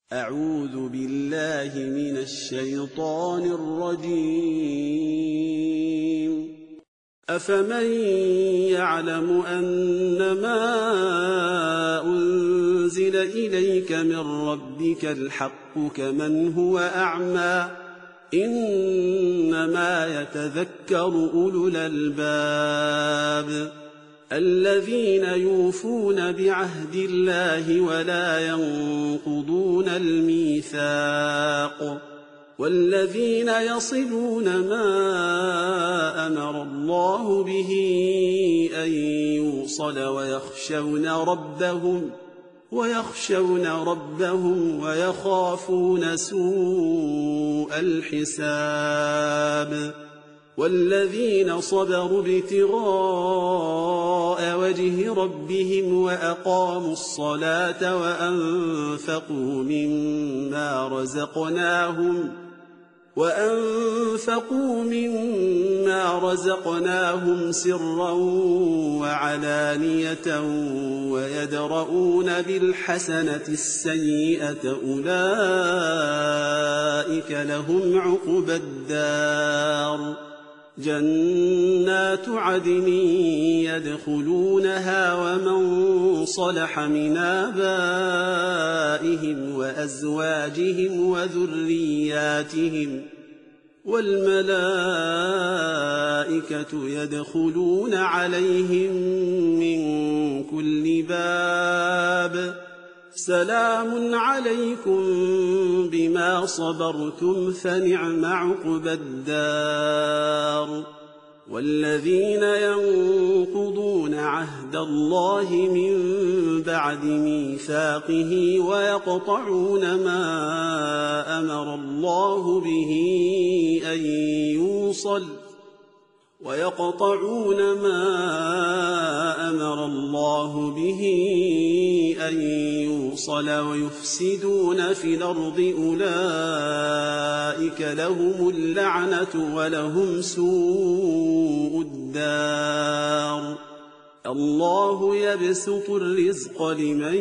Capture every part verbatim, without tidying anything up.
أعوذ بالله من الشيطان الرجيم. أفمن يعلم أنما أنزل إليك من ربك الحق كمن هو أعمى إنما يتذكر أولو الألباب الذين يوفون بعهد الله ولا ينقضون الميثاق والذين يصلون ما أمر الله به أن يوصل ويخشون ربهم ويخشون ربهم ويخافون سوء الحساب والذين صبروا ابتغاء وجه ربهم وأقاموا الصلاة وأنفقوا مما رزقناهم وأنفقوا مما رزقناهم سرا وعلانية ويدرؤون بالحسنة السيئة أولئك لهم عقبى الدار جنات عدن يدخلونها ومن صلح من آبائهم وأزواجهم وذرياتهم والملائكة يدخلون عليهم من كل باب سلام عليكم بما صبرتم فنعم عقبى الدار والذين ينقضون عهد الله من بعد ميثاقه ويقطعون ما أمر الله به أن يوصل ويقطعون ما أمر الله به أن يوصل ويفسدون في الأرض أولئك لهم اللعنة ولهم سوء الدار الله يبسط الرزق لمن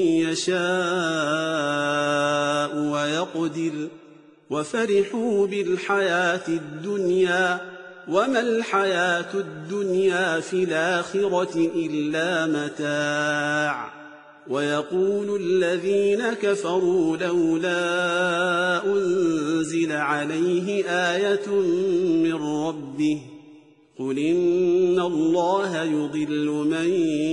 يشاء ويقدر وفرحوا بالحياة الدنيا وما الحياة الدنيا في الآخرة إلا متاع ويقول الذين كفروا لولا أنزل عليه آية من ربه قل إن الله يضل من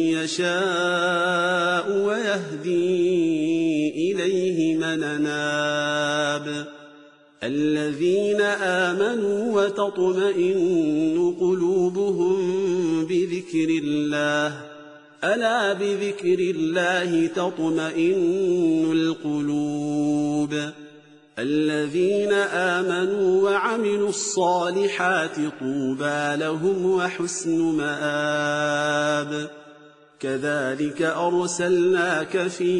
يشاء ويهدي إليه من أناب الذين آمنوا وتطمئن قلوبهم بذكر الله ألا بذكر الله تطمئن القلوب الذين آمنوا وعملوا الصالحات طوبى لهم وحسن مآب كذلك أرسلناك في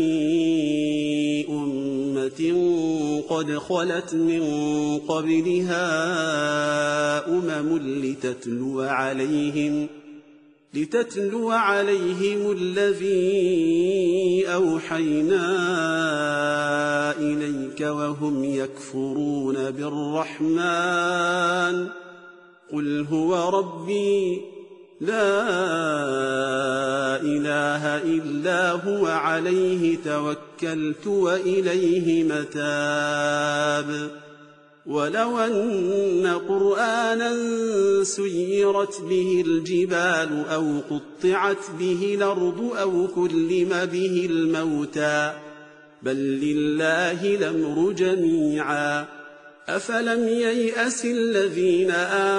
أمة قد خلت من قبلها أمم لتتلو عليهم لتتلو عليهم الذي أوحينا إليك وهم يكفرون بالرحمن قل هو ربي لا إله إلا هو عليه توكلت وإليه متاب ولو أن قرآنا سيرت به الجبال أو قطعت به الأرض أو كلم به الموتى بل لله الأمر جميعا أفلم ييأس الذين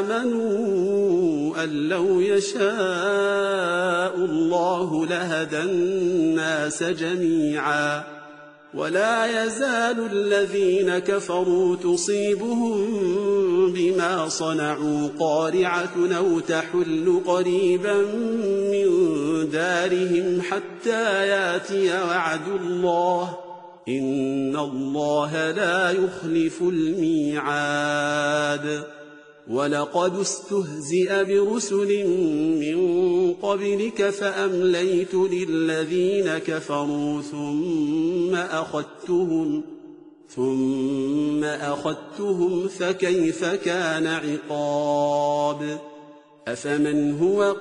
آمنوا أن لو يشاء الله لهدى الناس جميعا ولا يزال الذين كفروا تصيبهم بما صنعوا قارعة أو تحل قريبا من دارهم حتى ياتي وعد الله إن الله لا يخلف الميعاد ولقد استهزئ برسل من قبلك فأمليت للذين كفروا ثم أخذتهم ثم أخذتهم فكيف كان عقاب أفمن هو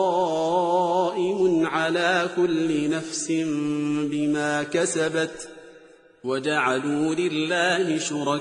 قائم على كل نفس بما كسبت وجعلوا لله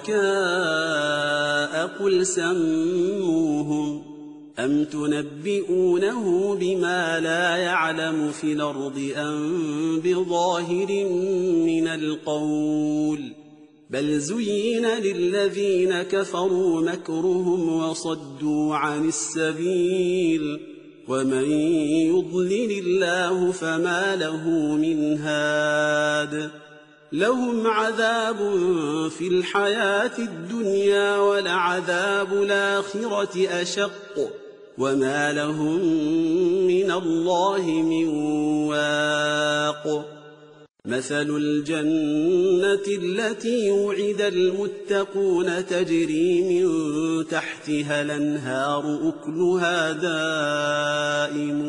شركاء قل سموهم أم تنبئونه بما لا يعلم في الأرض أم بظاهر من القول بل زين للذين كفروا مكرهم وصدوا عن السبيل ومن يضلل الله فما له من هاد لهم عذاب في الحياة الدنيا ولعذاب الآخرة أشق وما لهم من الله من واق مثل الجنة التي وعد المتقون تجري من تحتها الأنهار أكلها دائم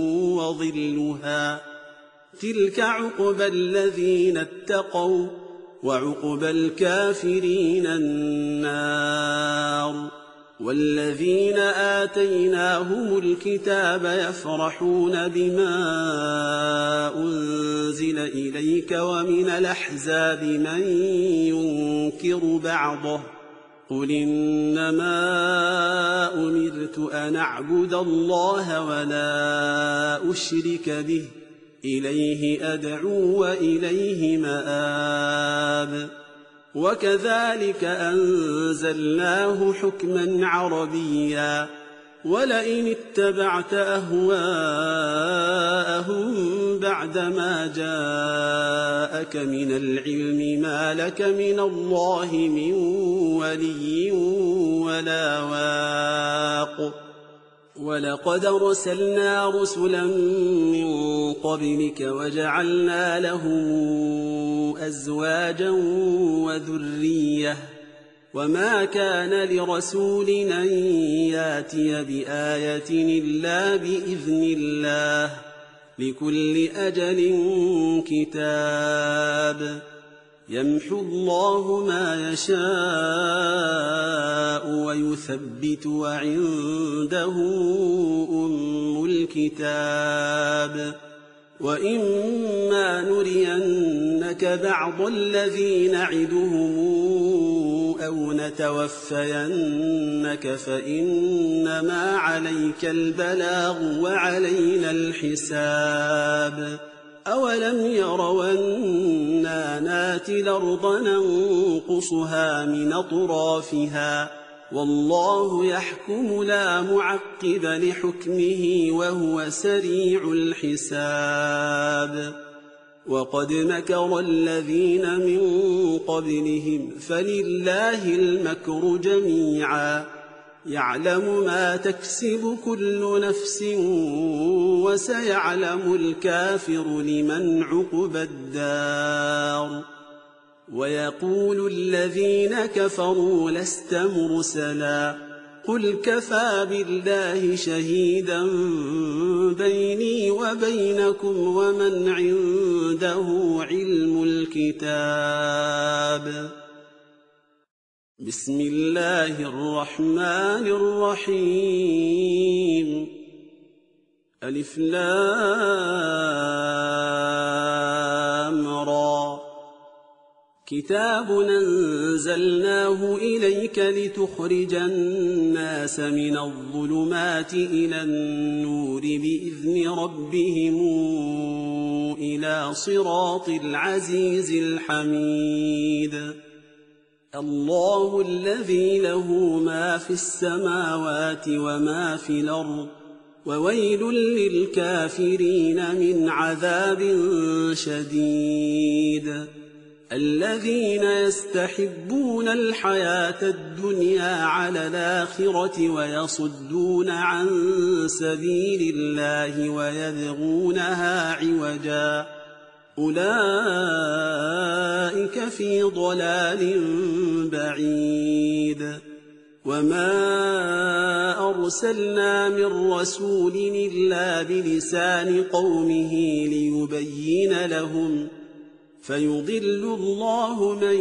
وظلها تلك عقبى الذين اتقوا وعقبى الكافرين النار والذين آتيناهم الكتاب يفرحون بما أنزل إليك ومن الأحزاب من ينكر بعضه قل إنما أمرت أن أعبد الله ولا أشرك به إليه أدعو وإليه مآب وكذلك أنزلناه حكما عربيا ولئن اتبعت أهواءهم بعدما جاءك من العلم ما لك من الله من ولي ولا واق ولقد أرسلنا رسلا من قبلك وجعلنا لهم أزواجا وذرية وما كان لرسول أن ياتي بآية إلا بإذن الله لكل أجل كتاب يمحو الله ما يشاء ويثبت وعنده أم الكتاب وإما نرينك بعض الذي نعدهم أو نتوفينك فإنما عليك البلاغ وعلينا الحساب أولم يروا أنا ناتي الأرض ننقصها من أطرافها والله يحكم لا معقب لحكمه وهو سريع الحساب وقد مكر الذين من قبلهم فلله المكر جميعا يعلم ما تكسب كل نفس وسيعلم الكافر لمن عقبى الدار ويقول الذين كفروا لست مرسلا قل كفى بالله شهيدا بيني وبينكم ومن عنده علم الكتاب بسم الله الرحمن الرحيم ألف لام را كتاب أنزلناه إليك لتخرج الناس من الظلمات إلى النور بإذن ربهم إلى صراط العزيز الحميد الله الذي له ما في السماوات وما في الأرض وويل للكافرين من عذاب شديد الذين يستحبون الحياة الدنيا على الآخرة ويصدون عن سبيل الله ويبغونها عوجا أولئك في ضلال بعيد وما أرسلنا من رسول إلا بلسان قومه ليبين لهم فيضل الله من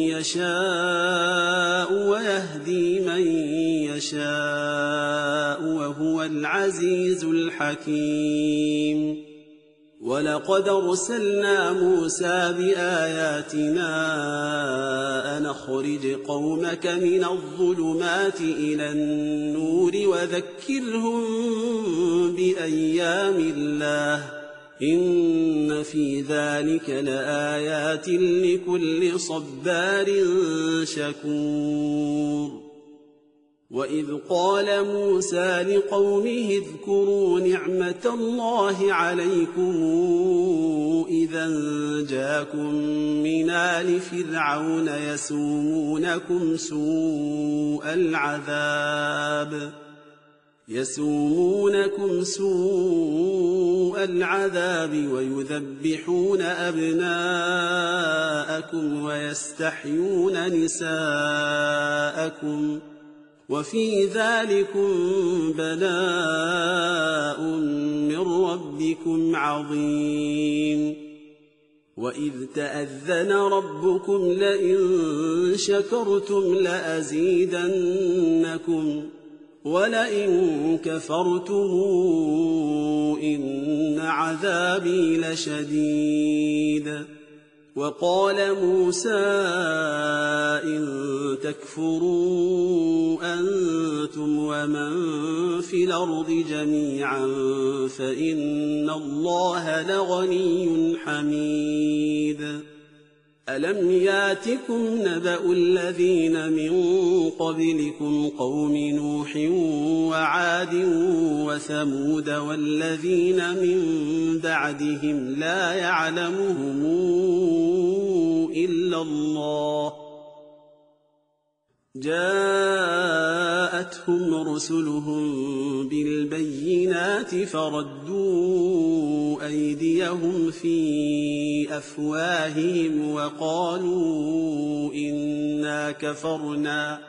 يشاء ويهدي من يشاء وهو العزيز الحكيم. ولقد أرسلنا موسى بآياتنا أن أخرج قومك من الظلمات إلى النور وذكرهم بأيام الله إن في ذلك لآيات لكل صبار شكور. وإذ قال موسى لقومه اذكروا نعمة الله عليكم إذا جاءكم من آل فرعون يسومونكم سوء العذاب يسومونكم سوء العذاب ويذبحون أبناءكم ويستحيون نساءكم وفي ذلكم بلاء من ربكم عظيم. وإذ تأذن ربكم لئن شكرتم لأزيدنكم ولئن كفرتم إن عذابي لشديد. وقال موسى إن تكفروا أنتم ومن في الأرض جميعا فإن الله لغني حميد. ألم ياتكم نبأ الذين من قبلكم قوم نوح وعاد وثمود والذين من بعدهم لا يعلمهم إلا الله جاءتهم رسلهم بالبينات فردوا أيديهم في أفواههم وقالوا إنا كفرنا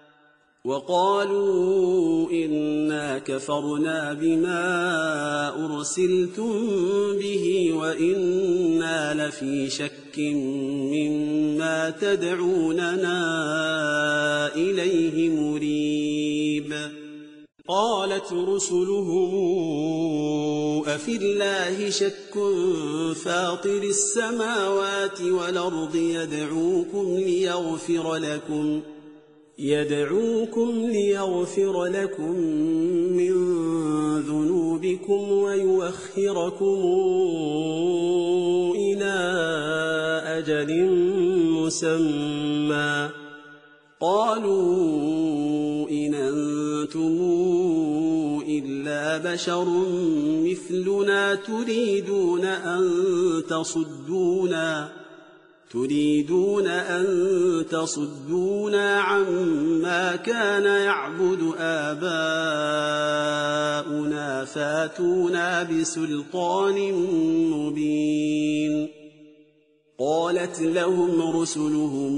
وقالوا إنا كفرنا بما أرسلتم به وإنا لفي شك مما تدعوننا إليه مريب. قالت رسلهم أفي الله شك فاطر السماوات والأرض يدعوكم ليغفر لكم يدعوكم ليغفر لكم من ذنوبكم ويؤخركم إلى أجل مسمى قالوا إن أنتم إلا بشر مثلنا تريدون أن تصدونا تريدون أن تصدونا عما كان يعبد آباؤنا فاتونا بسلطان مبين. قالت لهم رسلهم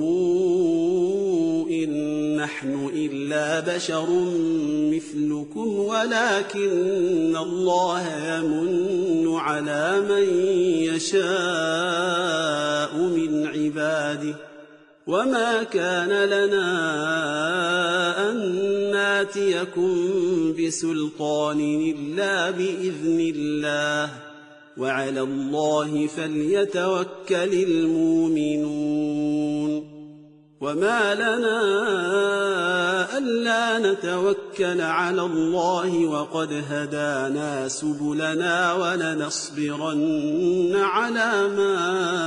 إن نحن إلا بشر مثلكم ولكن الله يمن على من يشاء من عباده وما كان لنا أن ناتيكم بسلطان إلا بإذن الله وعلى الله فليتوكل المؤمنون. وما لنا ألا نتوكل على الله وقد هدانا سبلنا ولنصبرن على ما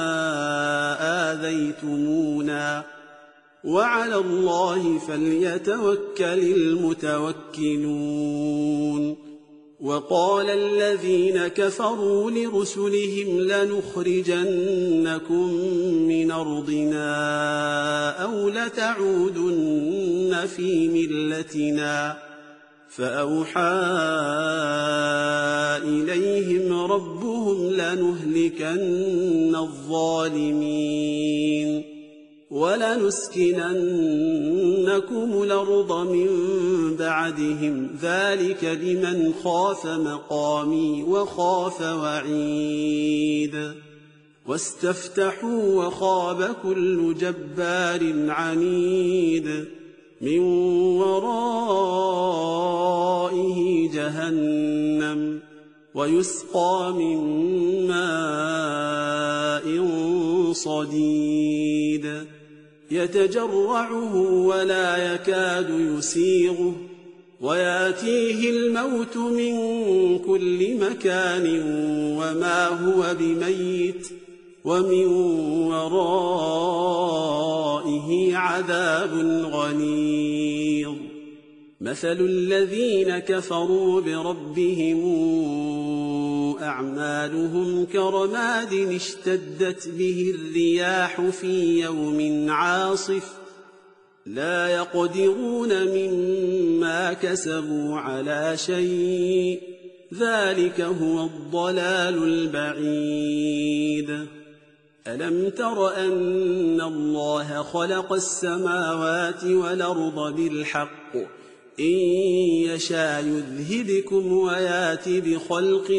آذيتمونا وعلى الله فليتوكل المتوكلون. وقال الذين كفروا لرسلهم لنخرجنكم من أرضنا أو لتعودن في ملتنا فأوحى إليهم ربهم لنهلكن الظالمين ولنسكننكم الأرض من بعدهم ذلك لمن خاف مقامي وخاف وعيد. واستفتحوا وخاب كل جبار عنيد من ورائه جهنم ويسقى من ماء صديد يتجرعه ولا يكاد يسيغه وياتيه الموت من كل مكان وما هو بميت ومن ورائه عذاب غليظ مثل الذين كفروا بربهم أعمالهم كرماد اشتدت به الرياح في يوم عاصف لا يقدرون مما كسبوا على شيء ذلك هو الضلال البعيد ألم تر أن الله خلق السماوات والأرض بالحق إن يشاء يذهبكم ويات بخلق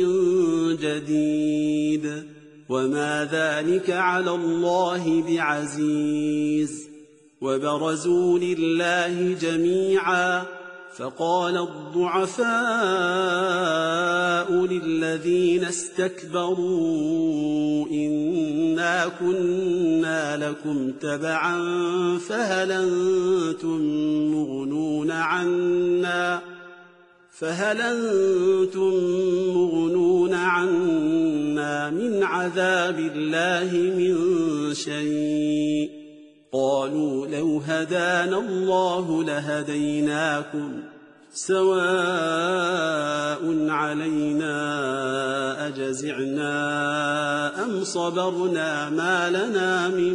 جديد وما ذلك على الله بعزيز وبرزوا لله جميعا فقال الضعفاء للذين استكبروا إنا كنا لكم تبعا فهل أنتم مغنون عنا فهل أنتم مغنون عنا من عذاب الله من شيء قالوا لو هدانا الله لهديناكم سواء علينا أجزعنا أم صبرنا ما لنا من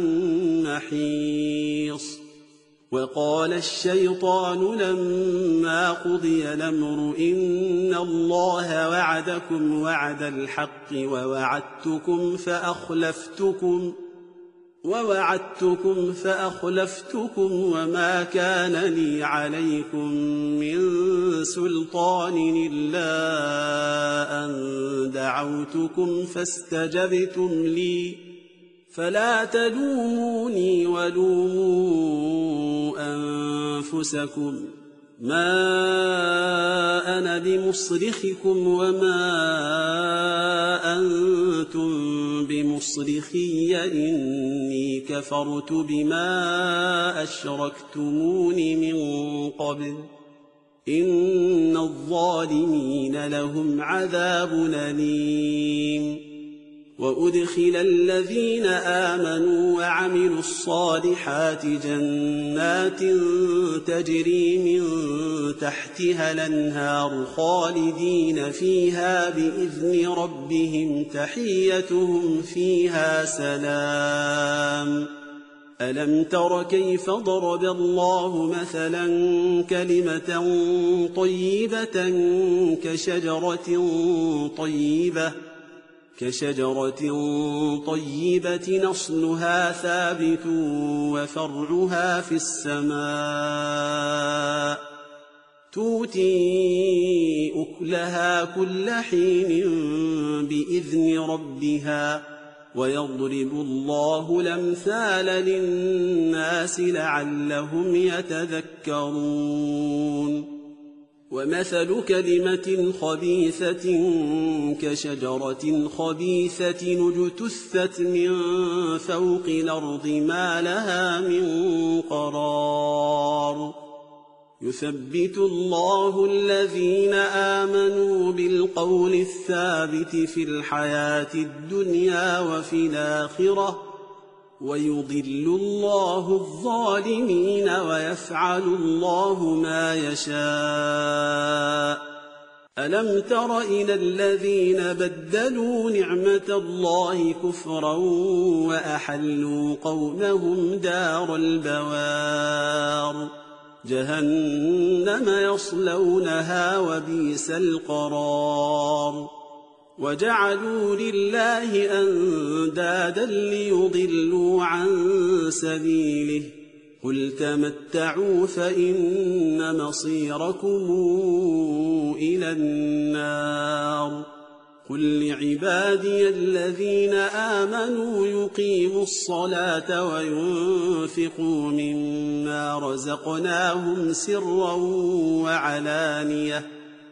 محيص وقال الشيطان لما قضي الأمر إن الله وعدكم وعد الحق ووعدتكم فأخلفتكم ووعدتكم فأخلفتكم وما كان لي عليكم من سلطان إلا أن دعوتكم فاستجبتم لي فلا تلوموني ولوموا أنفسكم ما أنا بمصرخكم وما أنتم بمصرخي إني كفرت بما أشركتمون من قبل إن الظالمين لهم عذاب أليم وأدخل الذين آمنوا وعملوا الصالحات جنات تجري من تحتها الأنهار خالدين فيها بإذن ربهم تحيتهم فيها سلام ألم تر كيف ضرب الله مثلا كلمة طيبة كشجرة طيبة كشجرة طيبة نصلها ثابت وفرعها في السماء تؤتي أكلها كل حين بإذن ربها ويضرب الله الأمثال للناس لعلهم يتذكرون ومثل كلمة خبيثة كشجرة خبيثة اجتثت من فوق الأرض ما لها من قرار يثبت الله الذين آمنوا بالقول الثابت في الحياة الدنيا وفي الآخرة ويضل الله الظالمين ويفعل الله ما يشاء ألم تر إلى الذين بدلوا نعمة الله كفرا وأحلوا قومهم دار البوار جهنم يصلونها وبئس القرار وجعلوا لله أندادا ليضلوا عن سبيله قل تمتعوا فإن مصيركم إلى النار قل لعبادي الذين آمنوا يقيموا الصلاة وينفقوا مما رزقناهم سرا وعلانية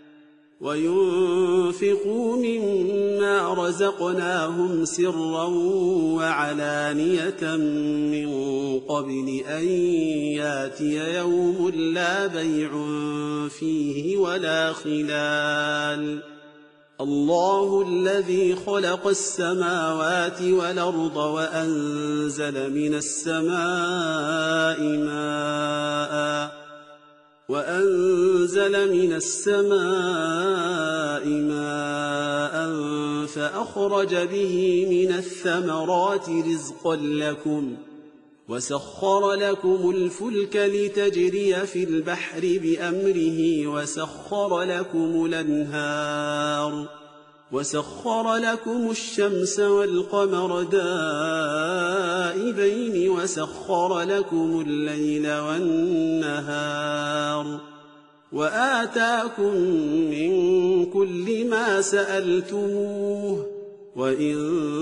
وينفقوا مما رزقناهم سرا وعلانية من قبل أن ياتي يوم لا بيع فيه ولا خلال الله الذي خلق السماوات والأرض وأنزل من السماء ماءً وأنزل من السماء ماء فأخرج به من الثمرات رزقا لكم وسخر لكم الفلك لتجري في البحر بأمره وسخر لكم الأنهار وسخر لكم الشمس والقمر دائبين وسخر لكم الليل والنهار وآتاكم من كل ما سألتموه وإن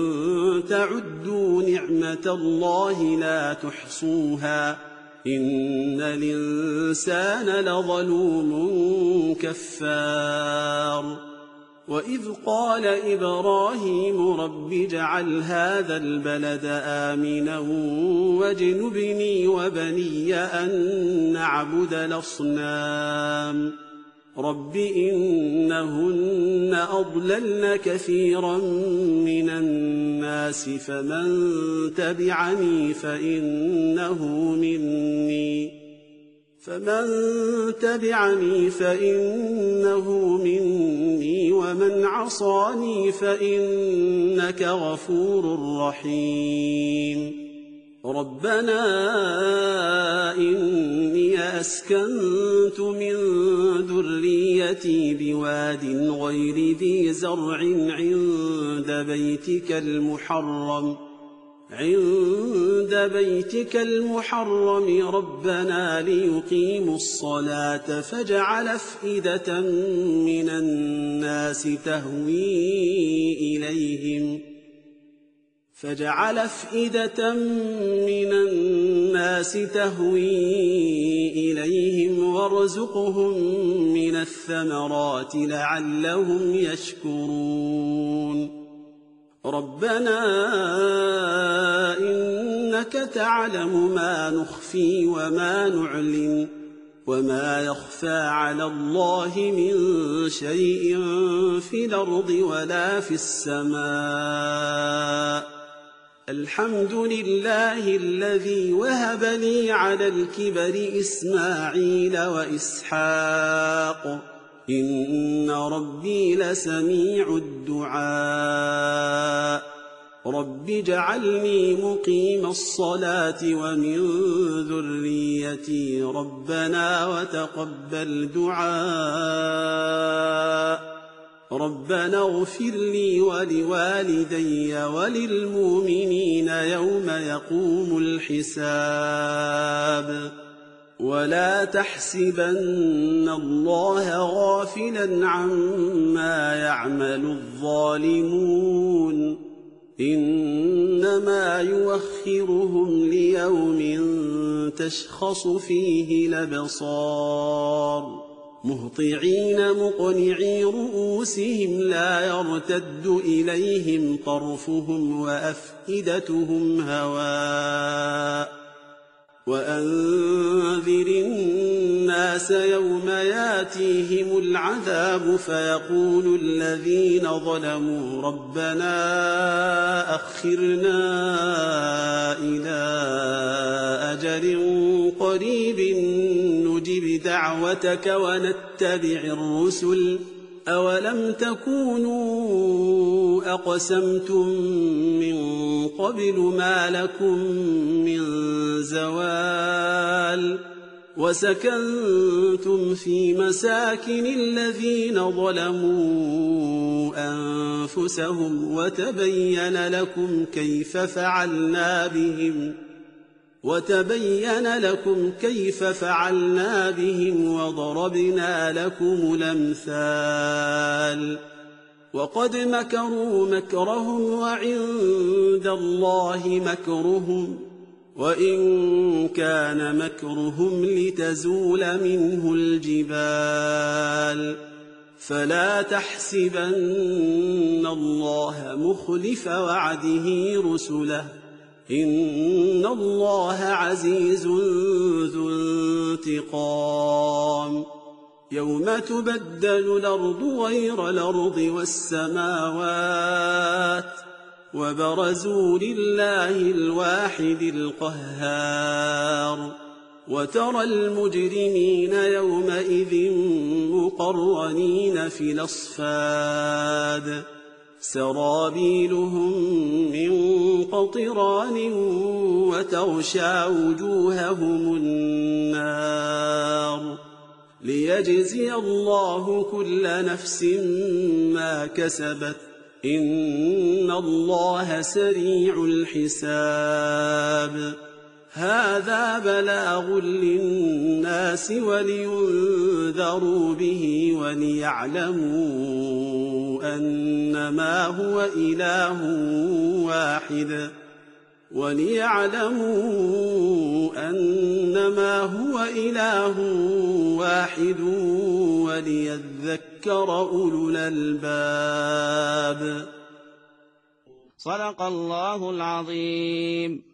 تعدوا نعمة الله لا تحصوها إن الإنسان لظلوم كفار وإذ قال إبراهيم رب اجعل هذا البلد آمنا واجنبني وبني أن نعبد الأصنام رب إنهن أضللن كثيرا من الناس فمن تبعني فإنه مني فمن تبعني فإنه مني ومن عصاني فإنك غفور رحيم ربنا إني أسكنت من ذريتي بواد غير ذي زرع عند بيتك المحرم عند بيتك المحرم ربنا ليقيموا الصلاة فاجعل أفئدة من الناس تهوي إليهم فاجعل أفئدة من الناس تهوي إليهم وارزقهم من الثمرات لعلهم يشكرون ربنا إنك تعلم ما نخفي وما نعلن وما يخفى على الله من شيء في الأرض ولا في السماء الحمد لله الذي وهب لي على الكبر إسماعيل وإسحاق إن ربي لسميع الدعاء رب اجعلني مقيم الصلاة ومن ذريتي ربنا وتقبل دعاء ربنا اغفر لي ولوالدي وللمؤمنين يوم يقوم الحساب ولا تحسبن الله غافلا عما يعمل الظالمون إنما يوخرهم ليوم تشخص فيه الأبصار مهطعين مقنعي رؤوسهم لا يرتد إليهم طرفهم وأفئدتهم هواء وأنذر الناس يوم ياتيهم العذاب فيقول الذين ظلموا ربنا أخرنا إلى أجل قريب نجب دعوتك ونتبع الرسل أولم تكونوا أقسمتم من قبل ما لكم من زوال وسكنتم في مساكن الذين ظلموا أنفسهم وتبين لكم كيف فعلنا بهم وتبين لكم كيف فعلنا بهم وضربنا لكم الأمثال وقد مكروا مكرهم وعند الله مكرهم وإن كان مكرهم لتزول منه الجبال فلا تحسبن الله مخلف وعده رسله إن الله عزيز ذو انتقام يوم تبدل الأرض غير الأرض والسماوات وبرزوا لله الواحد القهار وترى المجرمين يومئذ مقرنين في الأصفاد سرابيلهم من قطران وتغشى وجوههم النار ليجزي الله كل نفس ما كسبت إن الله سريع الحساب هذا بلاغ للناس ولينذروا به وليعلموا أنما هو إله واحد وليعلموا أنما هو إله واحد وليذكر أولو الألباب. صدق الله العظيم.